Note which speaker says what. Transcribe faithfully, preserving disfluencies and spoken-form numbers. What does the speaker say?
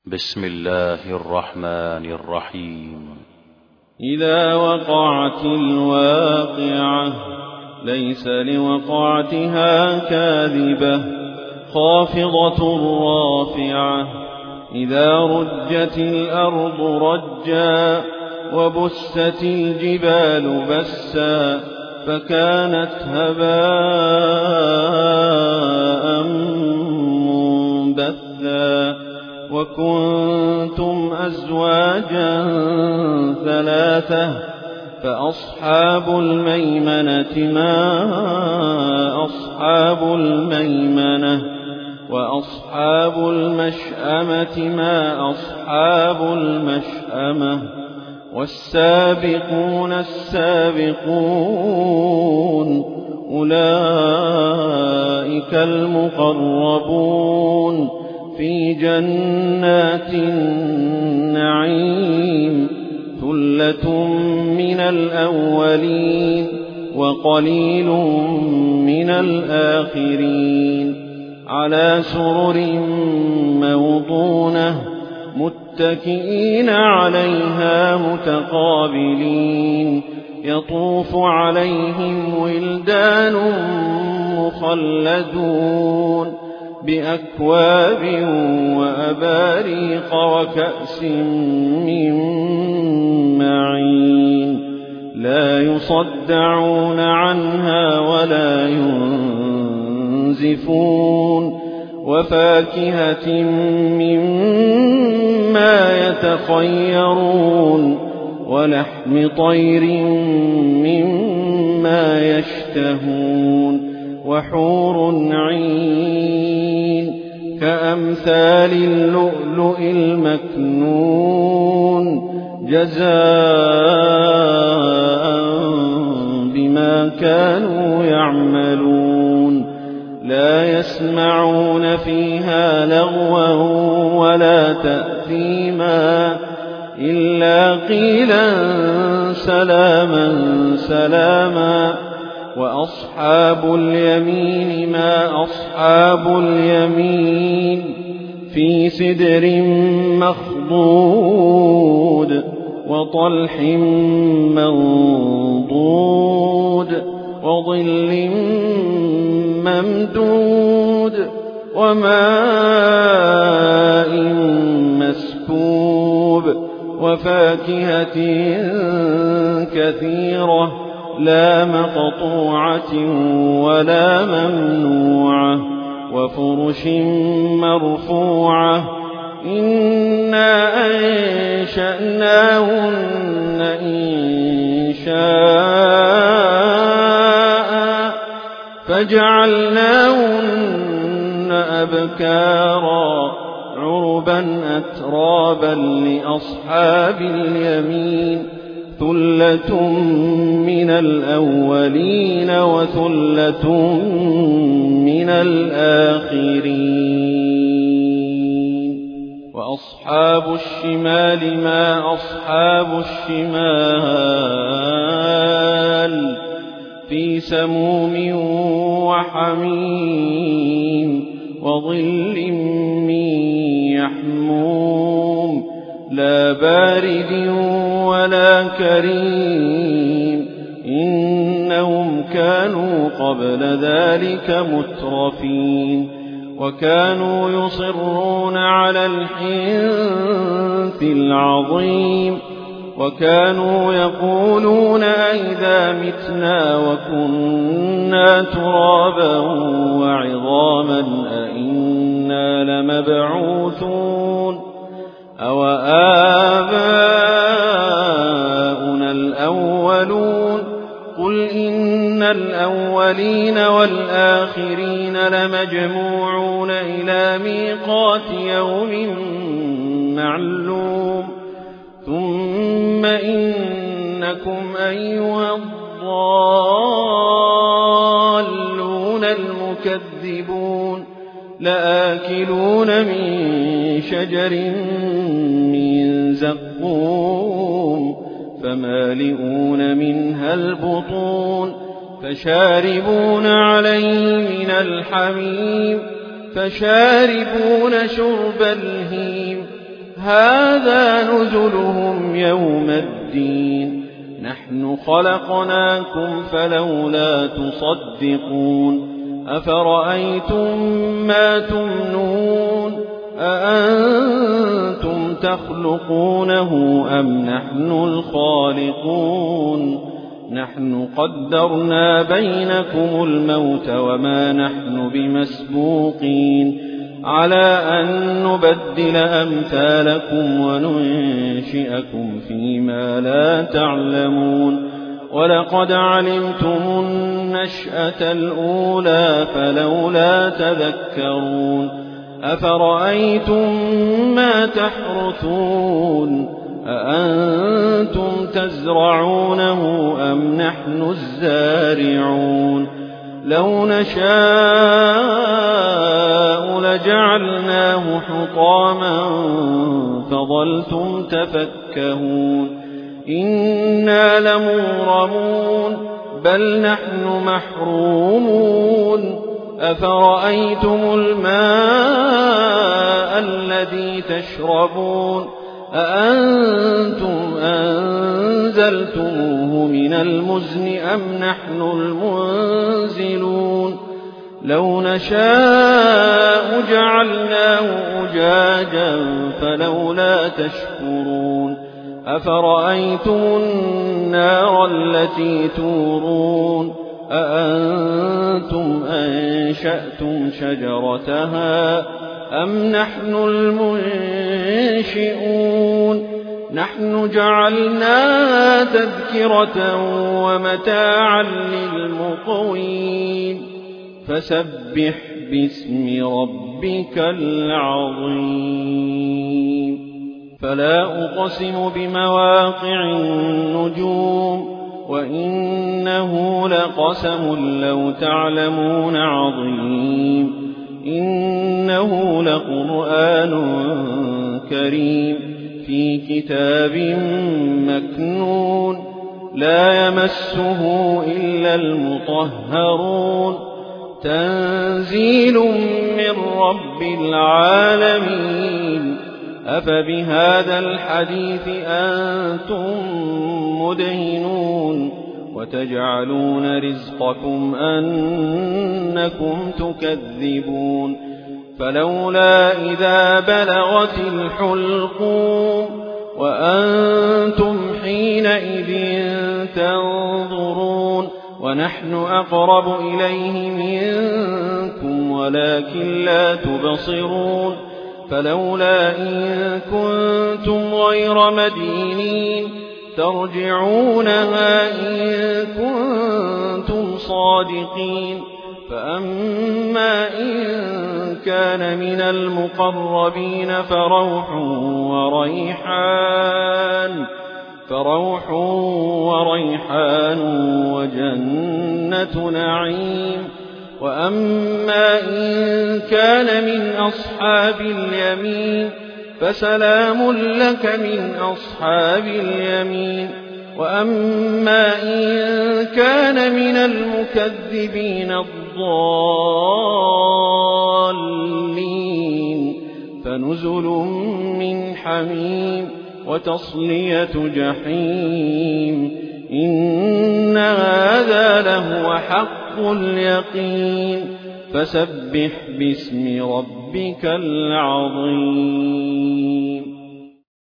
Speaker 1: بسم الله الرحمن الرحيم.
Speaker 2: إذا وقعت الواقعة ليس لوقعتها كاذبة خافضة رافعة إذا رجت الأرض رجا وبست الجبال بسا فكانت هباء منبثا وكنتم أزواجا ثلاثة فأصحاب الميمنة ما أصحاب الميمنة وأصحاب المشأمة ما أصحاب المشأمة والسابقون السابقون أولئك المقربون في جنات النعيم ثلة من الأولين وقليل من الآخرين على سرر موضونة متكئين عليها متقابلين يطوف عليهم ولدان مخلدون بأكواب وأباريق وكأس من معين لا يصدعون عنها ولا ينزفون وفاكهة مما يتخيرون ولحم طير مما يشتهون وحور عين كأمثال اللؤلؤ المكنون جزاء بما كانوا يعملون لا يسمعون فيها لغوا ولا تأثيما إلا قيلا سلاما سلاما وأصحاب اليمين ما أصحاب اليمين في سدر مخضود وطلح منضود وظل ممدود وماء مسكوب وفاكهة كثيرة لا مقطوعة ولا ممنوعة وفرش مرفوعة إنا أنشأناهن إنشاء فجعلناهن أبكارا عربا أترابا لأصحاب اليمين ثلة من الأولين وثلة من الآخرين وأصحاب الشمال ما أصحاب الشمال في سموم وحميم وظل من يحموم لا بارد ولا كريم إنهم كانوا قبل ذلك مترفين وكانوا يصرون على الحنث العظيم وكانوا يقولون أئذا متنا وكنا ترابا وعظاما أئنا لمبعوثون أو آباؤنا الأولون قل إن الأولين والآخرين لمجموعون إلى ميقات يوم معلوم ثم إنكم أيها الضالون المكذبون لآكلون من شجر من زقوم فمالئون منها البطون فشاربون عليه من الحميم فشاربون شرب الهيم هذا نزلهم يوم الدين نحن خلقناكم فلولا تصدقون أفرأيتم ما تمنون أأنتم تخلقونه أم نحن الخالقون نحن قدرنا بينكم الموت وما نحن بمسبوقين على أن نبدل أمثالكم وننشئكم فيما لا تعلمون ولقد علمتم النشأة الأولى فلولا تذكرون أفرأيتم ما تحرثون أأنتم تزرعونه أم نحن الزارعون لو نشاء لجعلناه حطاما فظلتم تفكهون إنا لمغرمون بل نحن محرومون أفرأيتم الماء الذي تشربون أأنتم أنزلتموه من المزن أم نحن المنزلون لو نشاء جعلناه أجاجا فلولا تشكرون أفرأيتم النار التي تورون أأنتم أنشأتم شجرتها أم نحن المنشئون نحن جعلناها تذكرة ومتاعا للمقوين فسبح باسم ربك العظيم فلا أقسم بمواقع النجوم وإنه لقسم لو تعلمون عظيم إنه لقرآن كريم في كتاب مكنون لا يمسه إلا المطهرون تنزيل من رب العالمين أفبهذا الحديث أنتم مدهنون وتجعلون رزقكم أنكم تكذبون فلولا إذا بلغت الحلقوم وأنتم حينئذ تنظرون ونحن أقرب إليه منكم ولكن لا تبصرون فلولا إن كنتم غير مدينين ترجعونها إن كنتم صادقين فأما إن كان من المقربين فروح وريحان فروح وريحان وجنة نعيم وأما إن كان من أصحاب اليمين فسلام لك من أصحاب اليمين وأما إن كان من المكذبين الضالين فنزل من حميم وتصلية جحيم إن هذا لهو حق اليقين فسبح باسم ربك العظيم